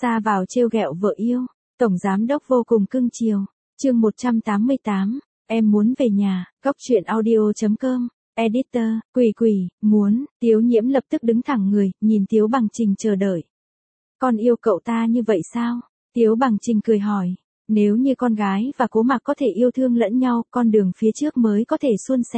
Xa vào trêu ghẹo vợ yêu, tổng giám đốc vô cùng cưng chiều. Chương 188, em muốn về nhà. Góc truyện audio.com. Editor, Quỳ, muốn. Tiếu Nhiễm lập tức đứng thẳng người, nhìn Tiếu Bằng Trình chờ đợi. Con yêu cậu ta như vậy sao? Tiếu Bằng Trình cười hỏi. Nếu như con gái và Cố Mạc có thể yêu thương lẫn nhau, con đường phía trước mới có thể suôn sẻ.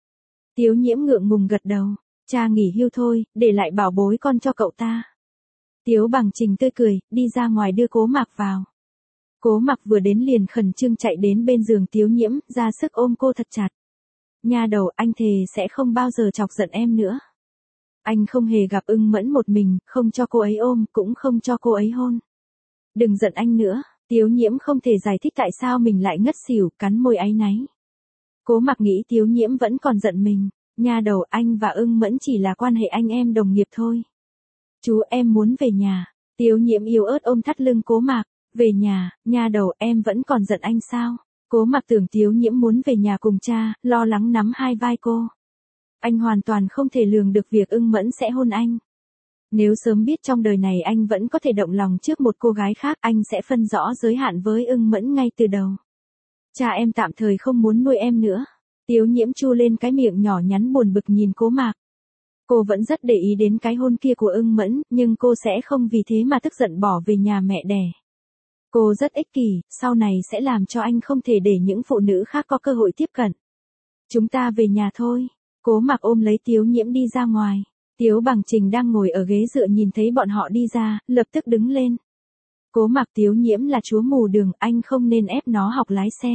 Tiếu Nhiễm ngượng ngùng gật đầu. Cha nghỉ hưu thôi, để lại bảo bối con cho cậu ta. Tiếu Bằng Trình tươi cười, đi ra ngoài đưa Cố Mạc vào. Cố Mạc vừa đến liền khẩn trương chạy đến bên giường Tiếu Nhiễm, ra sức ôm cô thật chặt. Nha đầu, anh thề sẽ không bao giờ chọc giận em nữa. Anh không hề gặp Ưng Mẫn một mình, không cho cô ấy ôm, cũng không cho cô ấy hôn. Đừng giận anh nữa. Tiếu Nhiễm không thể giải thích tại sao mình lại ngất xỉu, cắn môi áy náy. Cố Mạc nghĩ Tiếu Nhiễm vẫn còn giận mình. Nha đầu, anh và Ưng Mẫn chỉ là quan hệ anh em đồng nghiệp thôi. Chú, em muốn về nhà. Tiếu Nhiễm yếu ớt ôm thắt lưng Cố Mạc. Về nhà, nha đầu, em vẫn còn giận anh sao? Cố Mạc tưởng Tiếu Nhiễm muốn về nhà cùng cha, lo lắng nắm hai vai cô. Anh hoàn toàn không thể lường được việc Ưng Mẫn sẽ hôn anh. Nếu sớm biết trong đời này anh vẫn có thể động lòng trước một cô gái khác, anh sẽ phân rõ giới hạn với Ưng Mẫn ngay từ đầu. Cha em tạm thời không muốn nuôi em nữa. Tiếu Nhiễm chu lên cái miệng nhỏ nhắn buồn bực nhìn Cố Mạc. Cô vẫn rất để ý đến cái hôn kia của Ưng Mẫn, nhưng cô sẽ không vì thế mà tức giận bỏ về nhà mẹ đẻ. Cô rất ích kỷ, sau này sẽ làm cho anh không thể để những phụ nữ khác có cơ hội tiếp cận. Chúng ta về nhà thôi. Cố Mạc ôm lấy Tiếu Nhiễm đi ra ngoài. Tiếu Bằng Trình đang ngồi ở ghế dựa nhìn thấy bọn họ đi ra, lập tức đứng lên. Cố Mạc, Tiếu Nhiễm là chúa mù đường, anh không nên ép nó học lái xe.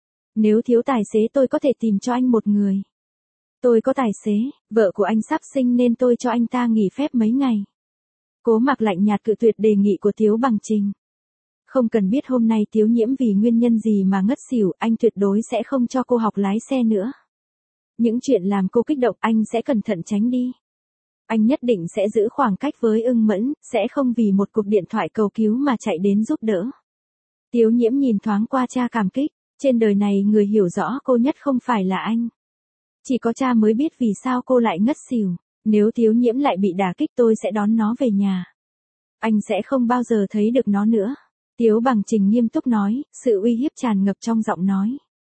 Nếu thiếu tài xế tôi có thể tìm cho anh một người. Tôi có tài xế, vợ của anh sắp sinh nên tôi cho anh ta nghỉ phép mấy ngày. Cố Mạc lạnh nhạt cự tuyệt đề nghị của Tiếu Bằng Trình. Không cần biết hôm nay Tiếu Nhiễm vì nguyên nhân gì mà ngất xỉu, anh tuyệt đối sẽ không cho cô học lái xe nữa. Những chuyện làm cô kích động anh sẽ cẩn thận tránh đi. Anh nhất định sẽ giữ khoảng cách với Ưng Mẫn, sẽ không vì một cuộc điện thoại cầu cứu mà chạy đến giúp đỡ. Tiếu Nhiễm nhìn thoáng qua cha cảm kích, trên đời này người hiểu rõ cô nhất không phải là anh. Chỉ có cha mới biết vì sao cô lại ngất xỉu, nếu Tiếu Nhiễm lại bị đả kích tôi sẽ đón nó về nhà. Anh sẽ không bao giờ thấy được nó nữa. Tiếu Bằng Trình nghiêm túc nói, sự uy hiếp tràn ngập trong giọng nói.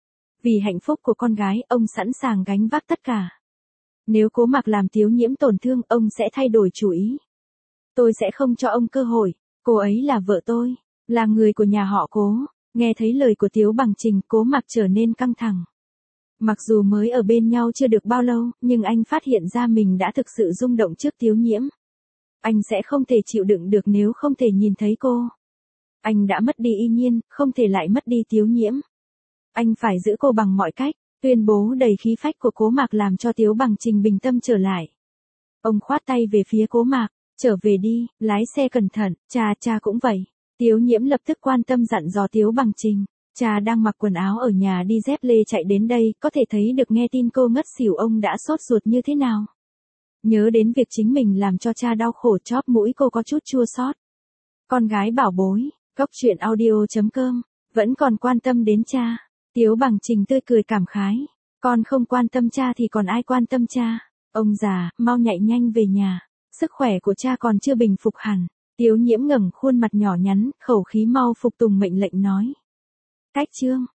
Vì hạnh phúc của con gái, ông sẵn sàng gánh vác tất cả. Nếu Cố Mạc làm Tiếu Nhiễm tổn thương, ông sẽ thay đổi chủ ý. Tôi sẽ không cho ông cơ hội, cô ấy là vợ tôi, là người của nhà họ Cố. Nghe thấy lời của Tiếu Bằng Trình, Cố Mạc trở nên căng thẳng. Mặc dù mới ở bên nhau chưa được bao lâu, nhưng anh phát hiện ra mình đã thực sự rung động trước Tiếu Nhiễm. Anh sẽ không thể chịu đựng được nếu không thể nhìn thấy cô. Anh đã mất đi Y Nhiên, không thể lại mất đi Tiếu Nhiễm. Anh phải giữ cô bằng mọi cách. Tuyên bố đầy khí phách của Cố Mạc làm cho Tiếu Bằng Trình bình tâm trở lại. Ông khoát tay về phía Cố Mạc, trở về đi, lái xe cẩn thận, cha cũng vậy. Tiếu Nhiễm lập tức quan tâm dặn dò Tiếu Bằng Trình. Cha đang mặc quần áo ở nhà đi dép lê chạy đến đây, có thể thấy được nghe tin cô ngất xỉu ông đã sốt ruột như thế nào. Nhớ đến việc chính mình làm cho cha đau khổ, chóp mũi cô có chút chua xót. Con gái bảo bối, góc truyện audio.com, vẫn còn quan tâm đến cha. Tiếu Bằng Trình tươi cười cảm khái. Con không quan tâm cha thì còn ai quan tâm cha. Ông già, mau nhảy nhanh về nhà. Sức khỏe của cha còn chưa bình phục hẳn. Tiếu Nhiễm ngẩng khuôn mặt nhỏ nhắn, khẩu khí mau phục tùng mệnh lệnh nói. Cách chương.